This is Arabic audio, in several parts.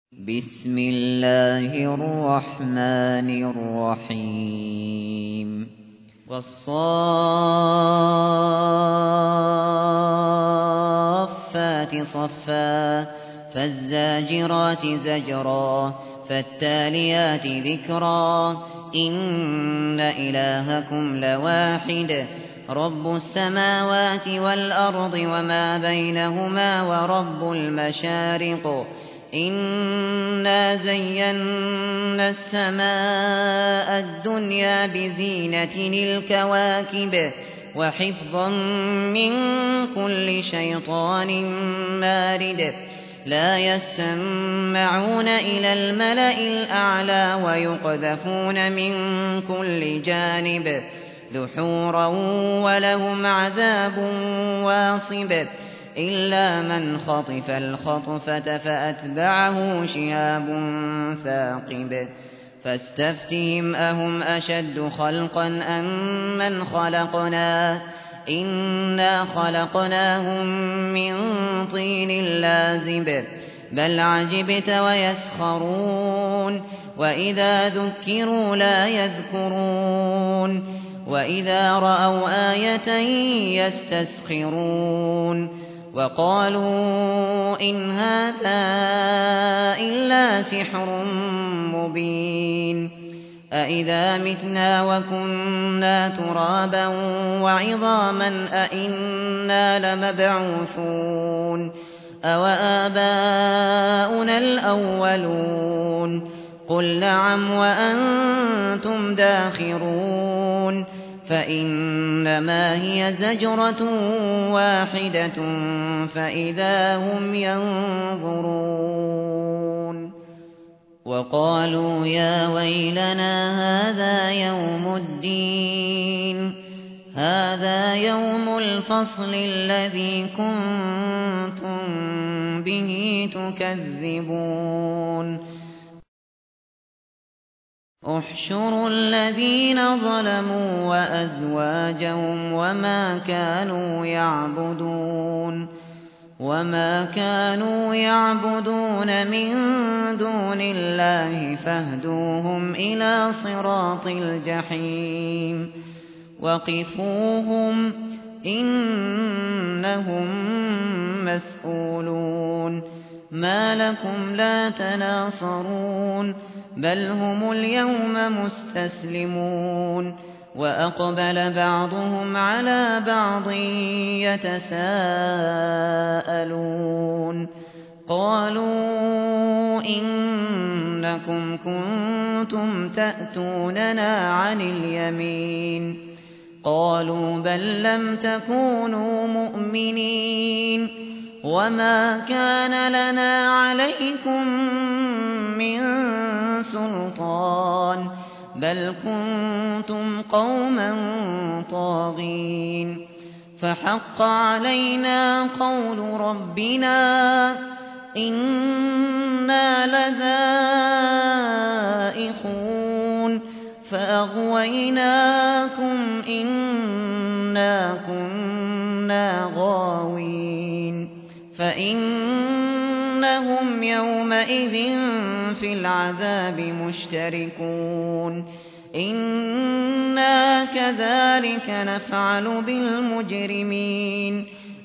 بسم الله الرحمن الرحيم والصافات صفا فالزاجرات زجرا فالتاليات ذكرا إن إلهكم لواحد رب السماوات والأرض وما بينهما ورب المشارق إنا زينا السماء الدنيا بزينة الكواكب وحفظا من كل شيطان مارد لا يسمعون إلى الملأ الأعلى ويقذفون من كل جانب دحورا ولهم عذاب واصب إلا من خطف الخطفة فأتبعه شهاب ثاقب فاستفتهم أهم أشد خلقا أم من خلقنا إنا خلقناهم من طين لازب بل عجبت ويسخرون وإذا ذكروا لا يذكرون وإذا رأوا آية يستسخرون وقالوا إن هذا إلا سحر مبين أإذا متنا وكنا ترابا وعظاما أإنا لمبعوثون أوآباؤنا الأولون قل نعم وأنتم داخرون فإنما هي زجرة واحدة فإذا هم ينظرون وقالوا يا ويلنا هذا يوم الفصل الذي كنتم به تكذبون احشروا الذين ظلموا وأزواجهم وما كانوا يعبدون من دون الله فاهدوهم إلى صراط الجحيم وقفوهم إنهم مسؤولون ما لكم لا تناصرون بل هم اليوم مستسلمون وأقبل بعضهم على بعض يتساءلون قالوا إنكم كنتم تأتوننا عن اليمين قالوا بل لم تكونوا مؤمنين وما كان لنا عليكم من سلطان بل كنتم قوما طاغين فحق علينا قول ربنا إنا لذائقون فأغويناكم إنا كنا غاوين فإنهم يومئذ في العذاب مشتركون إنا كذلك نفعل بالمجرمين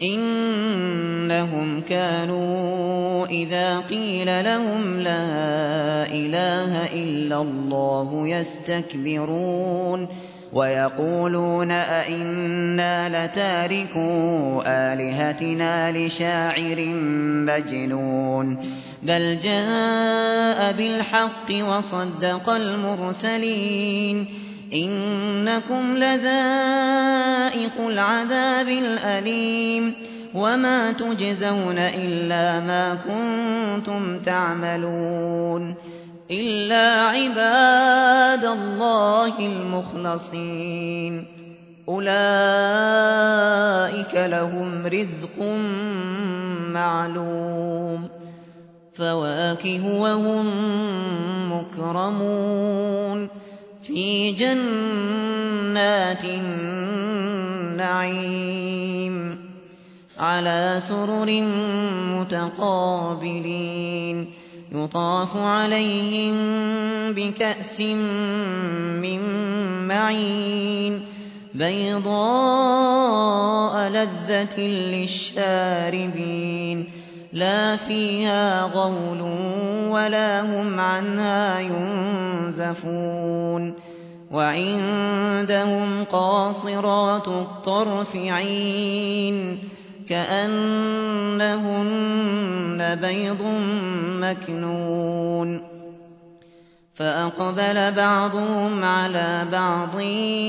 إنهم كانوا إذا قيل لهم لا إله إلا الله يستكبرون ويقولون أئنا لتاركو آلهتنا لشاعر مجنون بل جاء بالحق وصدق المرسلين إنكم لذائق العذاب الأليم وما تجزون إلا ما كنتم تعملون إلا عباد الله المخلصين أولئك لهم رزق معلوم فواكه وهم مكرمون في جنات النعيم على سرر متقابلين يطاف عليهم بكأس من معين بيضاء لذة للشاربين لا فيها غول ولا هم عنها ينزفون وعندهم قاصرات الطرف عين كأنهن بيض مكنون فأقبل بعضهم على بعض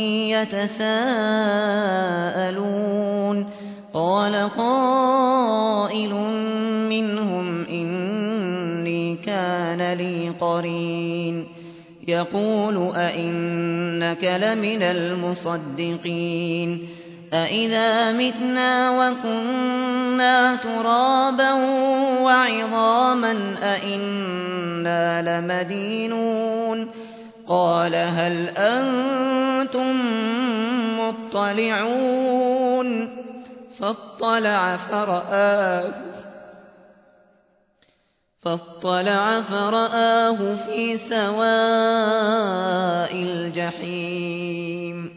يتساءلون قال قائل منهم إني كان لي قرين يقول أئنك لمن المصدقين أئذا متنا وكنا ترابا وعظاما أئنا لمدينون قال هل أنتم مطلعون فاطلع فرآه في سواء الجحيم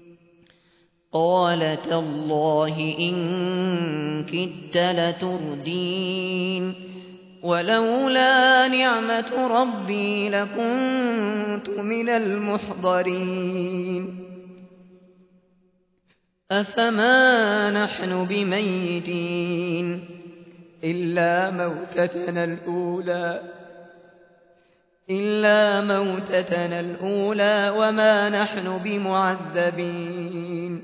قال تالله إن كدت لتردين ولولا نعمة ربي لكنت من المحضرين أفما نحن بميتين إلا موتتنا الأولى وما نحن بمعذبين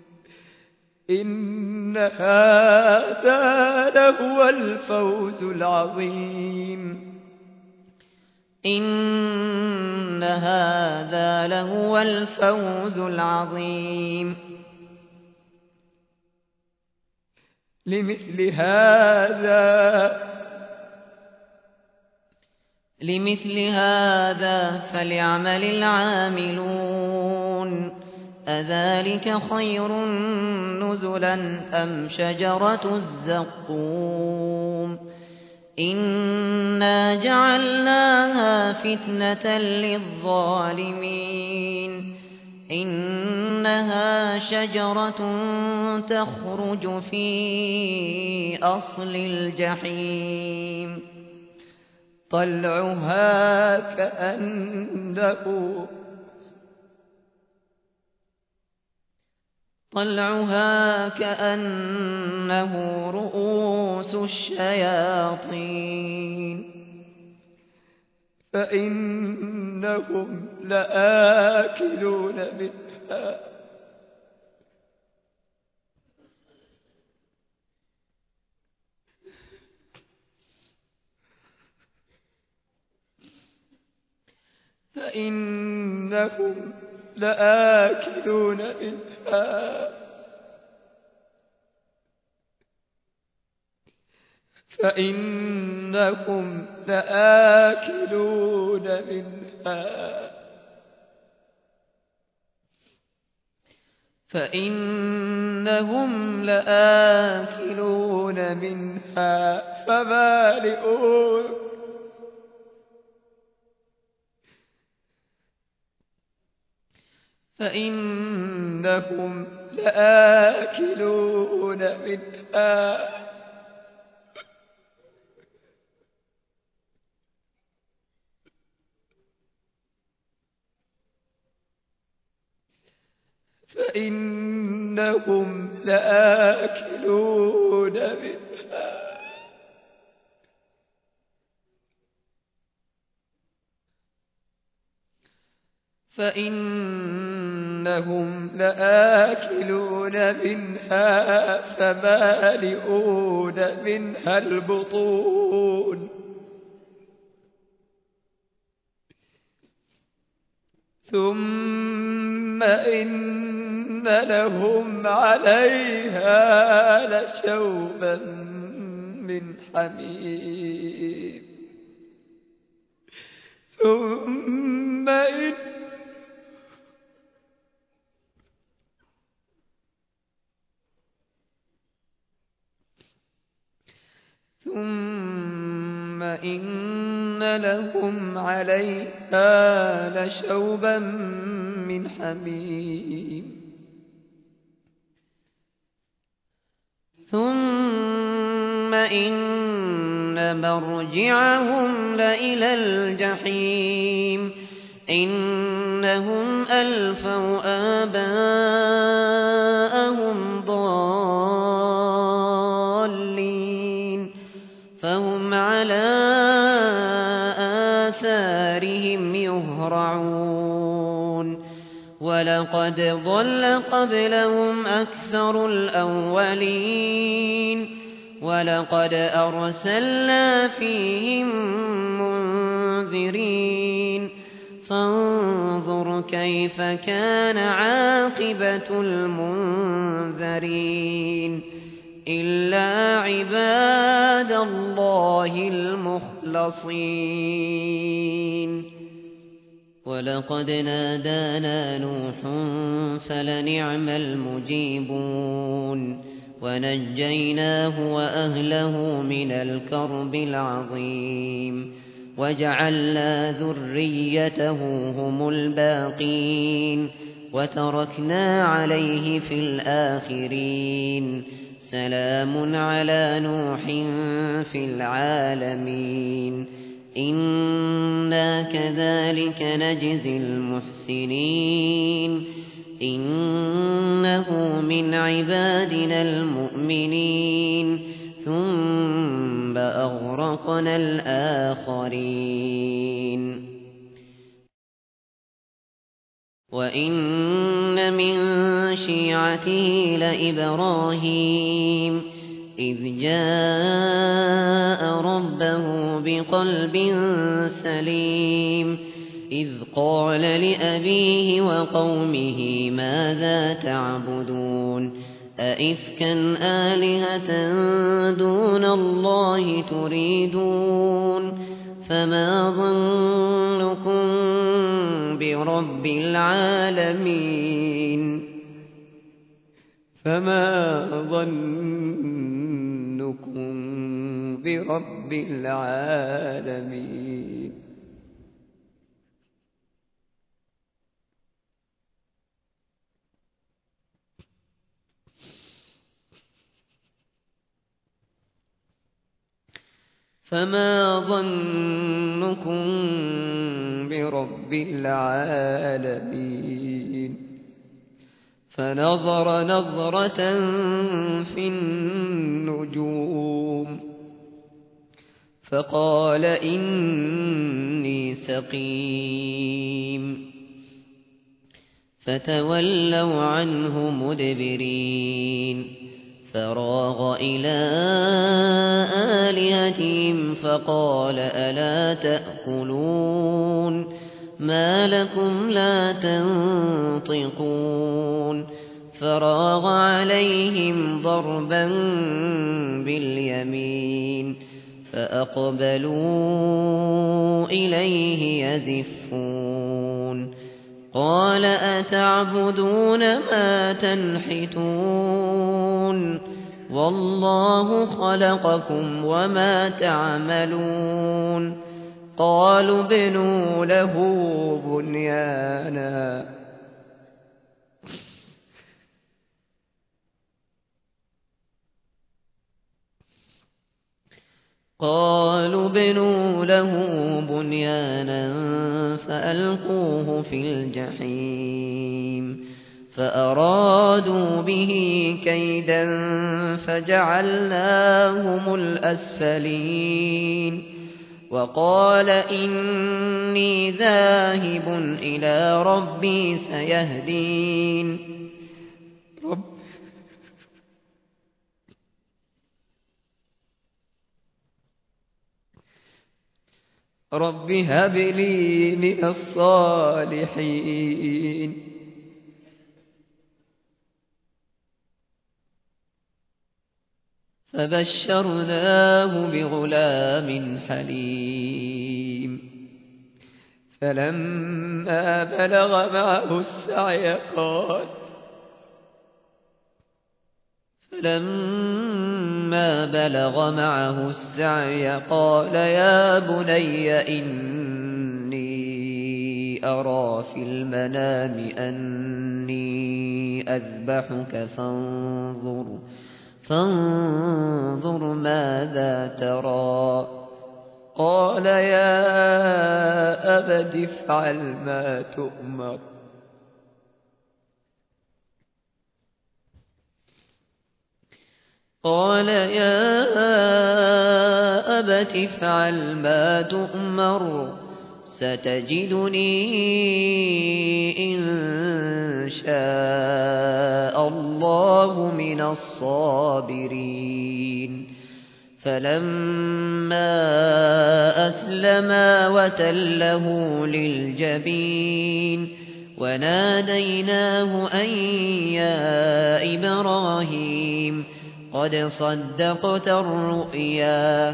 إن هذا لهو الفوز العظيم إن هذا لهو الفوز العظيم لمثل هذا فليعمل العاملون أذلك خير نزلا أم شجرة الزقوم إنا جعلناها فتنة للظالمين إنها شجرة تخرج في أصل الجحيم طلعها كأنه رؤوس الشياطين فإنهم لآكلون منها فإنهم لآكلون منها فمالئون منها البطون ثم إن لهم عليها لشوبا من حميم ثم وإن لهم عليها لشوبا من حميم ثم إن مرجعهم لإلى الجحيم إنهم ألفوا آباءهم ضالين فهم على آثارهم يهرعون ولقد ضل قبلهم أكثر الأولين ولقد أرسلنا فيهم منذرين فانظر كيف كان عاقبة المنذرين إلا عباد الله المخلصين ولقد نادانا نوح فلنعم المجيبون ونجيناه وأهله من الكرب العظيم وجعلنا ذريته هم الباقين وتركنا عليه في الآخرين سلام على نوح في العالمين إنا كذلك نجزي المحسنين إنه من عبادنا المؤمنين ثم أغرقنا الآخرين وإن من شيعته لإبراهيم إذ جاء ربه بقلب سليم إذ قال لأبيه وقومه ماذا تعبدون أئفكا آلهة دون الله تريدون فما ظنكم برب العالمين فما ظنكم برب العالمين فما ظنكم برب العالمين فنظر نظرة في النجوم فقال إني سقيم فتولوا عنه مدبرين فراغ إلى آلهتهم فقال ألا تأكلون ما لكم لا تنطقون فراغ عليهم ضربا باليمين فأقبلوا إليه يزفون قال أتعبدون ما تنحتون والله خلقكم وما تعملون قالوا ابنوا له بنيانا فألقوه في الجحيم فأرادوا به كيدا فجعلناهم الأسفلين وقال إني ذاهب إلى ربي سيهدين رب هب لي من الصالحين فبشرناه بغلام حليم فلما بلغ معه السعي قال فلما بلغ معه السعي قال يا بني إني أرى في المنام أني أذبحك فانظر ماذا ترى. قال يا أبت افعل ما تؤمر ستجدني إن شاء الله من الصابرين. فلما أسلما وتله للجبين وناديناه أن يا إبراهيم قد صدقت الرؤيا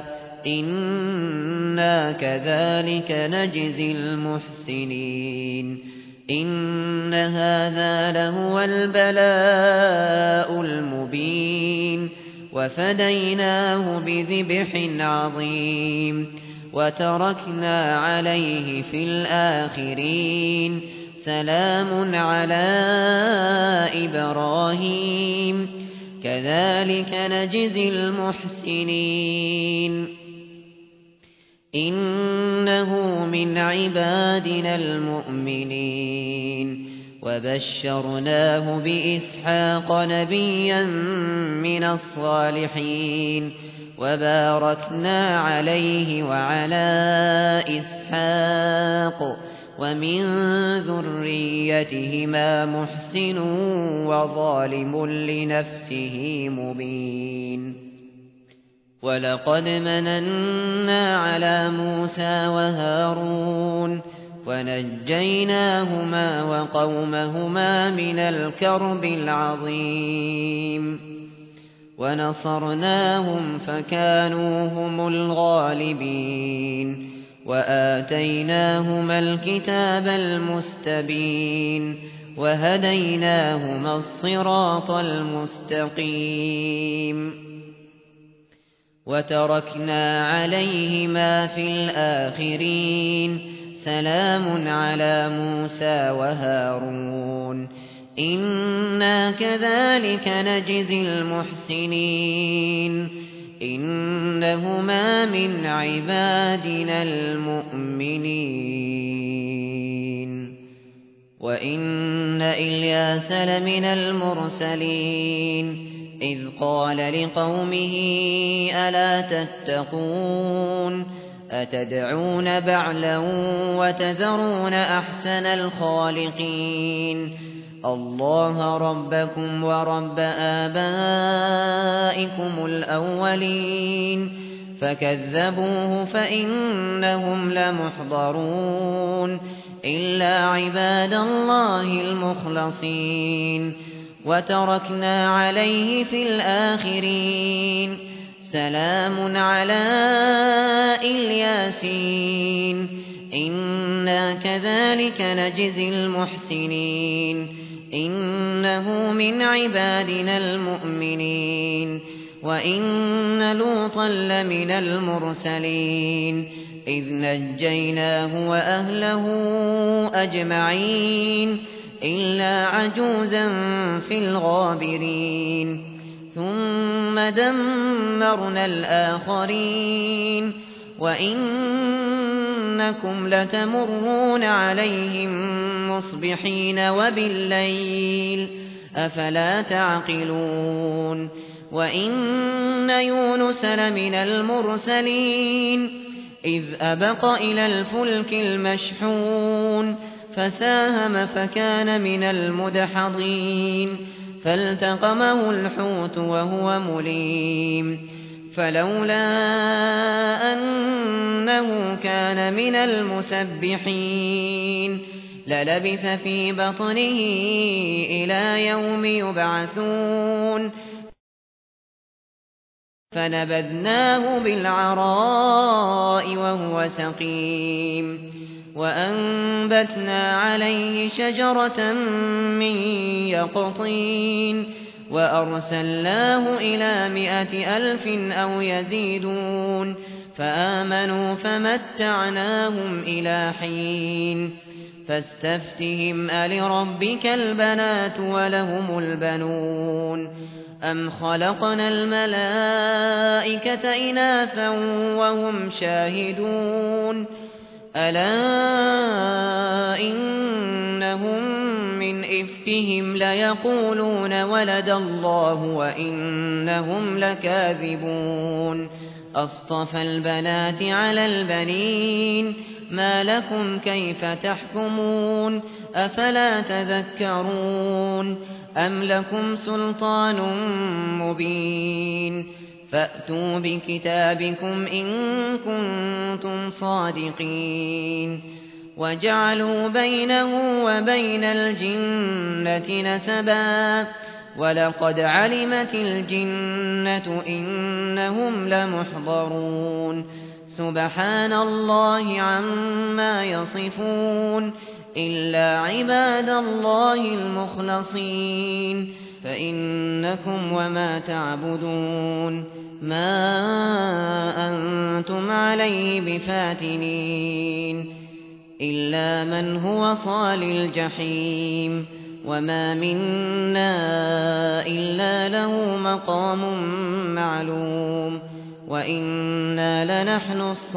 إنا كذلك نجزي المحسنين إن هذا لهو البلاء المبين وفديناه بذبح عظيم وتركنا عليه في الآخرين سلام على إبراهيم كذلك نجزي المحسنين إنه من عبادنا المؤمنين وبشرناه بإسحاق نبيا من الصالحين وباركنا عليه وعلى إسحاق ومن ذريتهما محسن وظالم لنفسه مبين. ولقد مننا على موسى وهارون ونجيناهما وقومهما من الكرب العظيم ونصرناهم فكانوا هم الغالبين وآتيناهما الكتاب المستبين وهديناهما الصراط المستقيم وتركنا عليهما في الآخرين سلام على موسى وهارون إنا كذلك نجزي المحسنين إنهما من عبادنا المؤمنين. وإن إلياس لمن المرسلين إذ قال لقومه ألا تتقون أتدعون بعلا وتذرون أحسن الخالقين الله ربكم ورب آبائكم الأولين فكذبوه فإنهم لمحضرون إلا عباد الله المخلصين وتركنا عليه في الآخرين سلام على الياسين إنا كذلك نجزي المحسنين إنه من عبادنا المؤمنين. وإن لوطا لمن المرسلين إذ نجيناه وأهله أجمعين إلا عجوزا في الغابرين ثم دمرنا الآخرين وإنكم لتمرون عليهم مصبحين وبالليل أفلا تعقلون. وإن يونس لمن المرسلين إذ أبق إلى الفلك المشحون فساهم فكان من المدحضين فالتقمه الحوت وهو مليم فلولا أنه كان من المسبحين للبث في بطنه إلى يوم يبعثون فنبذناه بالعراء وهو سقيم وأنبتنا عليه شجرة من يقطين وأرسلناه إلى 100,000 أو يزيدون فآمنوا فمتعناهم إلى حين فاستفتهم ألربك البنات ولهم البنون أم خلقنا الملائكة إناثا وهم شاهدون ألا إنهم من إفكهم ليقولون ولد الله وإنهم لكاذبون أصطفى البنات على البنين ما لكم كيف تحكمون أفلا تذكرون أم لكم سلطان مبين فأتوا بكتابكم إن كنتم صادقين وجعلوا بينه وبين الجنة نسبا ولقد علمت الجنة إنهم لمحضرون سبحان الله عما يصفون إلا عباد الله المخلصين فإنكم وما تعبدون ما أنتم عليه بفاتنين إلا من هو صال الجحيم وما منا إلا له مقام معلوم وإنا لنحن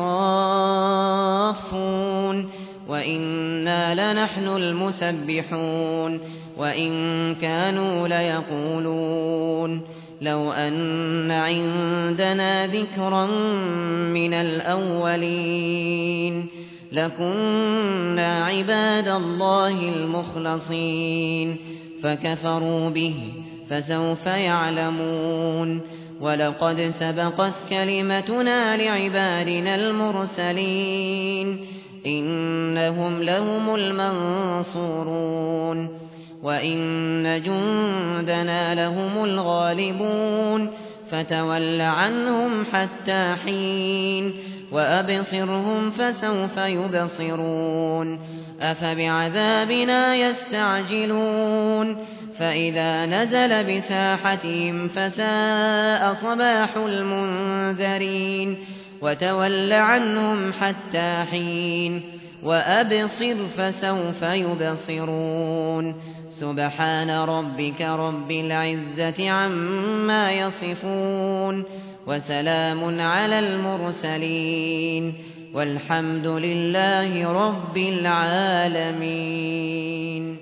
الصافون وإنا لنحن المسبحون وإن كانوا ليقولون لو أن عندنا ذكرا من الأولين لكنا عباد الله المخلصين فكفروا به فسوف يعلمون ولقد سبقت كلمتنا لعبادنا المرسلين إنهم لهم المنصورون وإن جندنا لهم الغالبون فتول عنهم حتى حين وأبصرهم فسوف يبصرون أفبعذابنا يستعجلون فإذا نزل بساحتهم فساء صباح المنذرين وتول عنهم حتى حين وأبصر فسوف يبصرون سبحان ربك رب العزة عما يصفون وسلام على المرسلين والحمد لله رب العالمين.